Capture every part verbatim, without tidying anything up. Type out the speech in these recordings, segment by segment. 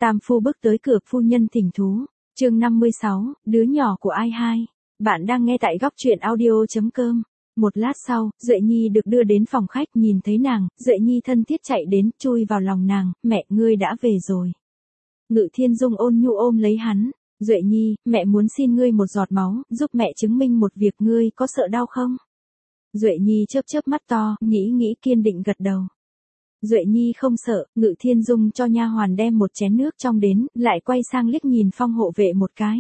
Tam phu bước tới cửa, phu nhân thỉnh thú. Chương năm mươi sáu, đứa nhỏ của ai hai. Bạn đang nghe tại góc truyện audio chấm com. Một lát sau, Duệ Nhi được đưa đến phòng khách, nhìn thấy nàng, Duệ Nhi thân thiết chạy đến, chui vào lòng nàng, mẹ, ngươi đã về rồi. Ngự Thiên Dung ôn nhu ôm lấy hắn, Duệ Nhi, mẹ muốn xin ngươi một giọt máu, giúp mẹ chứng minh một việc, ngươi có sợ đau không? Duệ Nhi chớp chớp mắt to, nghĩ nghĩ kiên định gật đầu. Duệ Nhi không sợ, Ngự Thiên Dung cho nha hoàn đem một chén nước trong đến, lại quay sang liếc nhìn Phong hộ vệ một cái.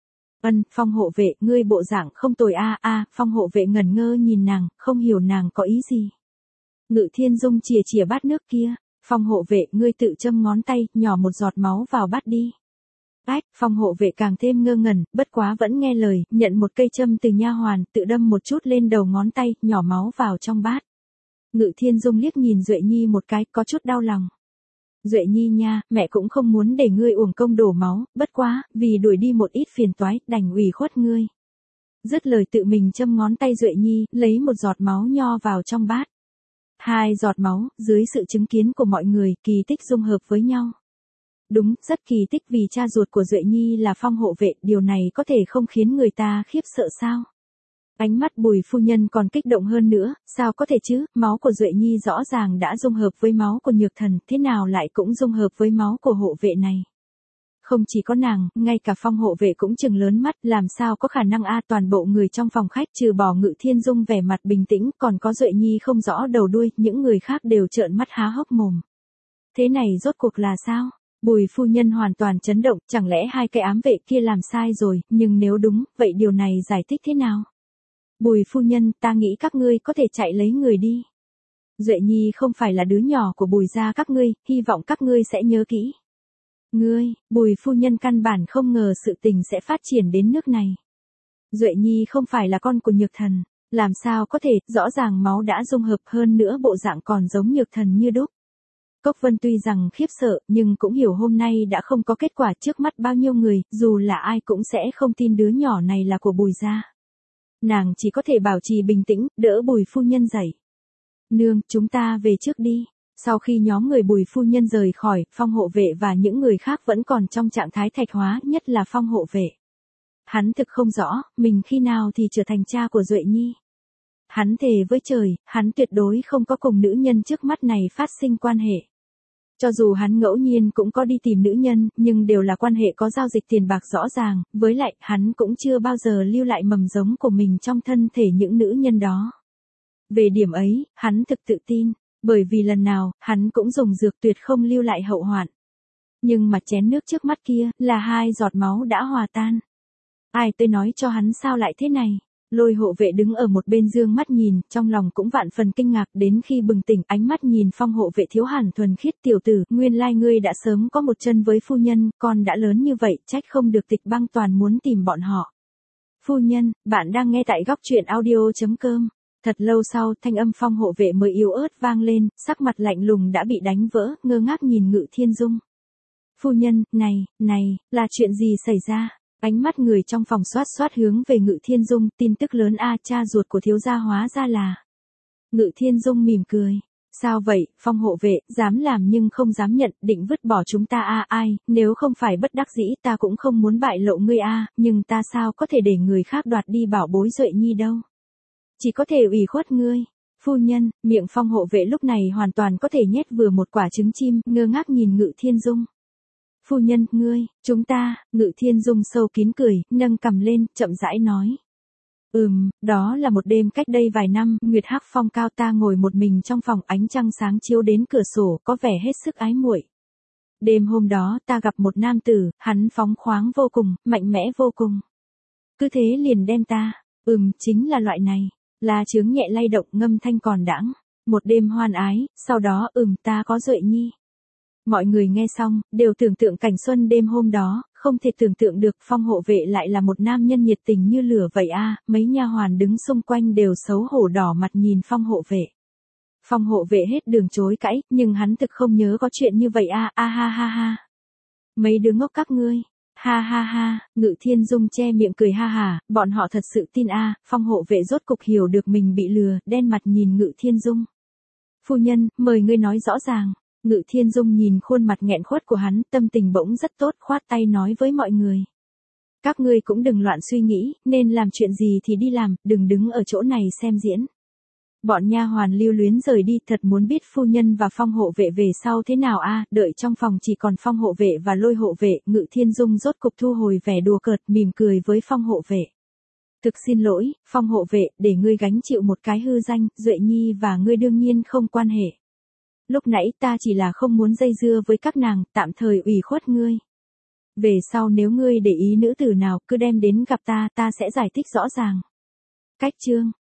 Ân, Phong hộ vệ, ngươi bộ dạng không tồi a a. Phong hộ vệ ngẩn ngơ nhìn nàng, không hiểu nàng có ý gì. Ngự Thiên Dung chìa chìa bát nước kia, Phong hộ vệ, ngươi tự châm ngón tay, nhỏ một giọt máu vào bát đi. Ách, Phong hộ vệ càng thêm ngơ ngẩn, bất quá vẫn nghe lời, nhận một cây châm từ nha hoàn, tự đâm một chút lên đầu ngón tay, nhỏ máu vào trong bát. Ngự Thiên Dung liếc nhìn Duệ Nhi một cái, có chút đau lòng. Duệ Nhi nha, mẹ cũng không muốn để ngươi uổng công đổ máu, bất quá, vì đuổi đi một ít phiền toái, đành ủy khuất ngươi. Dứt lời tự mình châm ngón tay Duệ Nhi, lấy một giọt máu nho vào trong bát. Hai giọt máu, dưới sự chứng kiến của mọi người, kỳ tích dung hợp với nhau. Đúng, rất kỳ tích, vì cha ruột của Duệ Nhi là Phong hộ vệ, điều này có thể không khiến người ta khiếp sợ sao? Ánh mắt Bùi phu nhân còn kích động hơn nữa, sao có thể chứ, máu của Duệ Nhi rõ ràng đã dung hợp với máu của Nhược Thần, thế nào lại cũng dung hợp với máu của hộ vệ này. Không chỉ có nàng, ngay cả Phong hộ vệ cũng trừng lớn mắt, làm sao có khả năng a. Toàn bộ người trong phòng khách trừ bỏ Ngự Thiên Dung vẻ mặt bình tĩnh, còn có Duệ Nhi không rõ đầu đuôi, những người khác đều trợn mắt há hốc mồm. Thế này rốt cuộc là sao? Bùi phu nhân hoàn toàn chấn động, chẳng lẽ hai cái ám vệ kia làm sai rồi, nhưng nếu đúng, vậy điều này giải thích thế nào? Bùi phu nhân, ta nghĩ các ngươi có thể chạy lấy người đi. Duệ Nhi không phải là đứa nhỏ của Bùi gia các ngươi, hy vọng các ngươi sẽ nhớ kỹ. Ngươi, Bùi phu nhân căn bản không ngờ sự tình sẽ phát triển đến nước này. Duệ Nhi không phải là con của Nhược Thần, làm sao có thể, rõ ràng máu đã dung hợp, hơn nữa bộ dạng còn giống Nhược Thần như đúc. Cốc Vân tuy rằng khiếp sợ, nhưng cũng hiểu hôm nay đã không có kết quả, trước mắt bao nhiêu người, dù là ai cũng sẽ không tin đứa nhỏ này là của Bùi gia. Nàng chỉ có thể bảo trì bình tĩnh, đỡ Bùi phu nhân dậy. Nương, chúng ta về trước đi. Sau khi nhóm người Bùi phu nhân rời khỏi, Phong hộ vệ và những người khác vẫn còn trong trạng thái thạch hóa, nhất là Phong hộ vệ. Hắn thực không rõ, mình khi nào thì trở thành cha của Duệ Nhi. Hắn thề với trời, hắn tuyệt đối không có cùng nữ nhân trước mắt này phát sinh quan hệ. Cho dù hắn ngẫu nhiên cũng có đi tìm nữ nhân, nhưng đều là quan hệ có giao dịch tiền bạc rõ ràng, với lại, hắn cũng chưa bao giờ lưu lại mầm giống của mình trong thân thể những nữ nhân đó. Về điểm ấy, hắn thực tự tin, bởi vì lần nào, hắn cũng dùng dược tuyệt không lưu lại hậu hoạn. Nhưng mà chén nước trước mắt kia, là hai giọt máu đã hòa tan. Ai tới nói cho hắn sao lại thế này? Lôi hộ vệ đứng ở một bên dương mắt nhìn, trong lòng cũng vạn phần kinh ngạc, đến khi bừng tỉnh, ánh mắt nhìn Phong hộ vệ thiếu hẳn thuần khiết, tiểu tử, nguyên lai ngươi đã sớm có một chân với phu nhân, con đã lớn như vậy, trách không được Tịch Băng toàn muốn tìm bọn họ. Phu nhân, bạn đang nghe tại góc truyện audio chấm com. Thật lâu sau, thanh âm Phong hộ vệ mới yếu ớt vang lên, sắc mặt lạnh lùng đã bị đánh vỡ, ngơ ngác nhìn Ngự Thiên Dung. Phu nhân, này, này, là chuyện gì xảy ra? Ánh mắt người trong phòng xoát xoát hướng về Ngự Thiên Dung, tin tức lớn a, cha ruột của thiếu gia hóa ra là. Ngự Thiên Dung mỉm cười. Sao vậy, Phong hộ vệ, dám làm nhưng không dám nhận, định vứt bỏ chúng ta a, ai, nếu không phải bất đắc dĩ ta cũng không muốn bại lộ ngươi a, nhưng ta sao có thể để người khác đoạt đi bảo bối Duệ Nhi đâu. Chỉ có thể ủy khuất ngươi. Phu nhân, miệng Phong hộ vệ lúc này hoàn toàn có thể nhét vừa một quả trứng chim, ngơ ngác nhìn Ngự Thiên Dung. Phu nhân, ngươi, chúng ta, Ngự Thiên Dung sâu kín cười, nâng cằm lên, chậm rãi nói. Ừm, đó là một đêm cách đây vài năm, Nguyệt Hắc Phong cao, ta ngồi một mình trong phòng, ánh trăng sáng chiếu đến cửa sổ, có vẻ hết sức ái muội. Đêm hôm đó, ta gặp một nam tử, hắn phóng khoáng vô cùng, mạnh mẽ vô cùng. Cứ thế liền đem ta, ừm, chính là loại này, là chướng nhẹ lay động, ngâm thanh còn đãng. Một đêm hoan ái, sau đó, ừm, ta có Duệ Nhi. Mọi người nghe xong, đều tưởng tượng cảnh xuân đêm hôm đó, không thể tưởng tượng được Phong hộ vệ lại là một nam nhân nhiệt tình như lửa vậy a. Mấy nha hoàn đứng xung quanh đều xấu hổ đỏ mặt nhìn Phong hộ vệ. Phong hộ vệ hết đường chối cãi, nhưng hắn thực không nhớ có chuyện như vậy a, a ha ha ha. Mấy đứa ngốc các ngươi, ha ha ha. Ngự Thiên Dung che miệng cười ha hả, bọn họ thật sự tin a. Phong hộ vệ rốt cục hiểu được mình bị lừa, đen mặt nhìn Ngự Thiên Dung. Phu nhân, mời ngươi nói rõ ràng. Ngự Thiên Dung nhìn khuôn mặt nghẹn khuất của hắn, tâm tình bỗng rất tốt, khoát tay nói với mọi người. Các ngươi cũng đừng loạn suy nghĩ, nên làm chuyện gì thì đi làm, đừng đứng ở chỗ này xem diễn. Bọn nha hoàn lưu luyến rời đi, thật muốn biết phu nhân và Phong hộ vệ về sau thế nào a. Đợi trong phòng chỉ còn Phong hộ vệ và Lôi hộ vệ, Ngự Thiên Dung rốt cục thu hồi vẻ đùa cợt, mỉm cười với Phong hộ vệ. Thực xin lỗi, Phong hộ vệ, để ngươi gánh chịu một cái hư danh, Duệ Nhi và ngươi đương nhiên không quan hệ. Lúc nãy ta chỉ là không muốn dây dưa với các nàng, tạm thời ủy khuất ngươi. Về sau nếu ngươi để ý nữ tử nào, cứ đem đến gặp ta, ta sẽ giải thích rõ ràng. Cách chương